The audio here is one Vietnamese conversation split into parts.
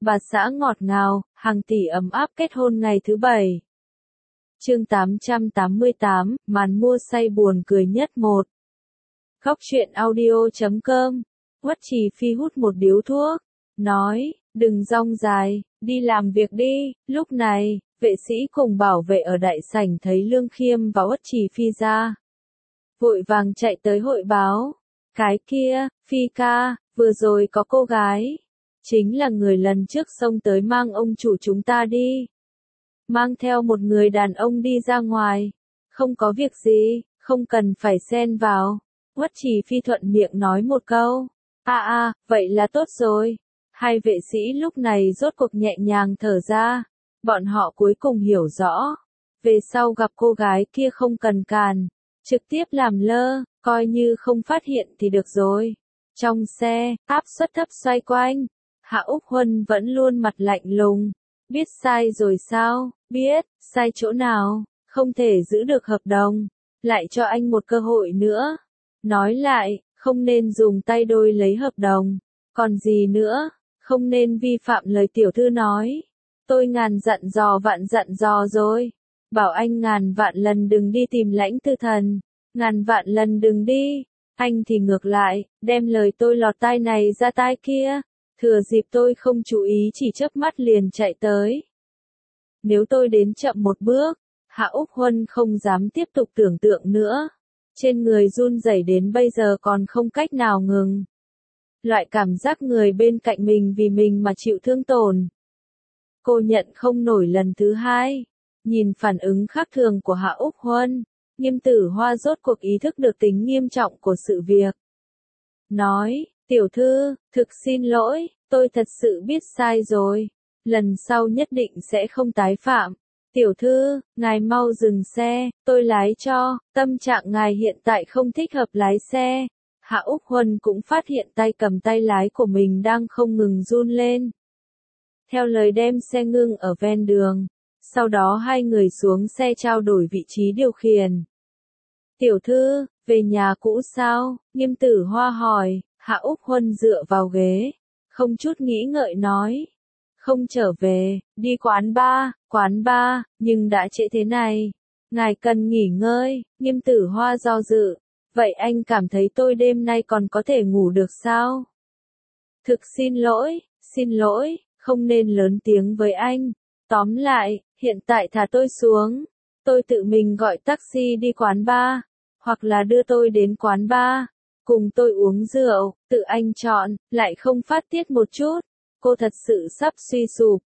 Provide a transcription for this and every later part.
bà xã ngọt ngào, hàng tỷ ấm áp kết hôn ngày thứ 7. Chương 888, màn mua say buồn cười nhất 1. Góc truyện audio.com. Quất Trì Phi hút một điếu thuốc, nói, đừng rong dài, đi làm việc đi. Lúc này, vệ sĩ cùng bảo vệ ở đại sảnh thấy Lương Khiêm và Quất Trì Phi ra, vội vàng chạy tới hội báo. Cái kia, Phi ca, vừa rồi có cô gái, chính là người lần trước xông tới mang ông chủ chúng ta đi. Mang theo một người đàn ông đi ra ngoài. Không có việc gì, không cần phải xen vào. Quất Trì Phi thuận miệng nói một câu. Vậy là tốt rồi. Hai vệ sĩ lúc này rốt cuộc nhẹ nhàng thở ra. Bọn họ cuối cùng hiểu rõ. Về sau gặp cô gái kia không cần càn, trực tiếp làm lơ, coi như không phát hiện thì được rồi. Trong xe, áp suất thấp xoay quanh. Hạ Úc Huân vẫn luôn mặt lạnh lùng. Biết sai rồi sao? Biết, sai chỗ nào? Không thể giữ được hợp đồng. Lại cho anh một cơ hội nữa. Nói lại, không nên dùng tay đôi lấy hợp đồng. Còn gì nữa? Không nên vi phạm lời tiểu thư nói. Tôi ngàn dặn dò vạn dặn dò rồi. Bảo anh ngàn vạn lần đừng đi tìm Lãnh Tư Thần. Ngàn vạn lần đừng đi. Anh thì ngược lại, đem lời tôi lọt tai này ra tai kia. Thừa dịp tôi không chú ý chỉ chớp mắt liền chạy tới. Nếu tôi đến chậm một bước, Hạ Úc Huân không dám tiếp tục tưởng tượng nữa. Trên người run rẩy đến bây giờ còn không cách nào ngừng. Loại cảm giác người bên cạnh mình vì mình mà chịu thương tổn. Cô nhận không nổi lần thứ hai. Nhìn phản ứng khác thường của Hạ Úc Huân, Nghiêm Tử Hoa rốt cuộc ý thức được tính nghiêm trọng của sự việc. Nói, tiểu thư, thực xin lỗi, tôi thật sự biết sai rồi. Lần sau nhất định sẽ không tái phạm. Tiểu thư, ngài mau dừng xe, tôi lái cho, tâm trạng ngài hiện tại không thích hợp lái xe. Hạ Úc Huân cũng phát hiện tay cầm tay lái của mình đang không ngừng run lên. Theo lời đem xe ngưng ở ven đường. Sau đó hai người xuống xe trao đổi vị trí điều khiển. Tiểu thư, về nhà cũ sao? Nghiêm Tử Hoa hỏi. Hạ Úc Huân dựa vào ghế, không chút nghĩ ngợi nói. Không trở về, đi quán bar, nhưng đã trễ thế này. Ngài cần nghỉ ngơi. Nghiêm Tử Hoa do dự. Vậy anh cảm thấy tôi đêm nay còn có thể ngủ được sao? Thực xin lỗi, không nên lớn tiếng với anh. Tóm lại, hiện tại thả tôi xuống. Tôi tự mình gọi taxi đi quán bar, hoặc là đưa tôi đến quán bar, cùng tôi uống rượu, tự anh chọn, lại không phát tiết một chút. Cô thật sự sắp suy sụp.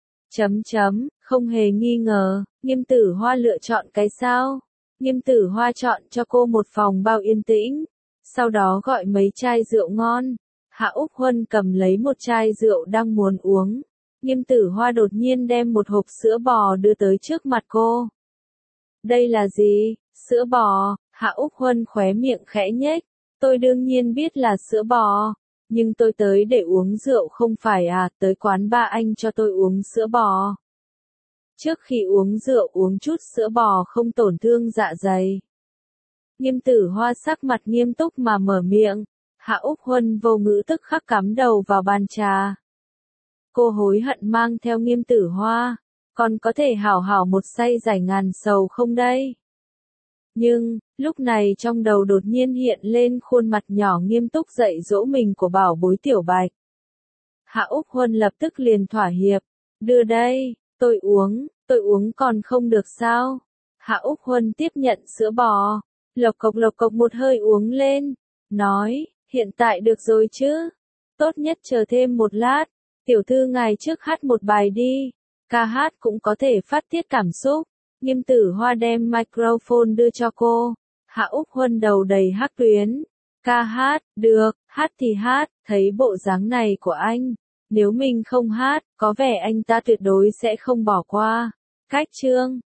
Không hề nghi ngờ, Nghiêm Tử Hoa lựa chọn cái sao? Nghiêm Tử Hoa chọn cho cô một phòng bao yên tĩnh, sau đó gọi mấy chai rượu ngon. Hạ Úc Huân cầm lấy một chai rượu đang muốn uống. Nghiêm Tử Hoa đột nhiên đem một hộp sữa bò đưa tới trước mặt cô. Đây là gì? Sữa bò? Hạ Úc Huân khóe miệng khẽ nhếch. Tôi đương nhiên biết là sữa bò. Nhưng tôi tới để uống rượu không phải à, tới quán bar anh cho tôi uống sữa bò. Trước khi uống rượu uống chút sữa bò không tổn thương dạ dày. Nghiêm Tử Hoa sắc mặt nghiêm túc mà mở miệng. Hạ Úc Huân vô ngữ tức khắc cắm đầu vào bàn trà. Cô hối hận mang theo Nghiêm Tử Hoa, còn có thể hảo hảo một say giải ngàn sầu không đây? Nhưng, lúc này trong đầu đột nhiên hiện lên khuôn mặt nhỏ nghiêm túc dạy dỗ mình của bảo bối Tiểu Bạch. Hạ Úc Huân lập tức liền thỏa hiệp. Đưa đây, tôi uống còn không được sao? Hạ Úc Huân tiếp nhận sữa bò, lộc cộc một hơi uống lên, nói, hiện tại được rồi chứ? Tốt nhất chờ thêm một lát, tiểu thư ngài trước hát một bài đi, ca hát cũng có thể phát tiết cảm xúc. Nghiêm Tử Hoa đem microphone đưa cho cô. Hạ Úc Huân đầu đầy hắc tuyến. Ca hát, được, hát thì hát, thấy bộ dáng này của anh. Nếu mình không hát, có vẻ anh ta tuyệt đối sẽ không bỏ qua. Cách chương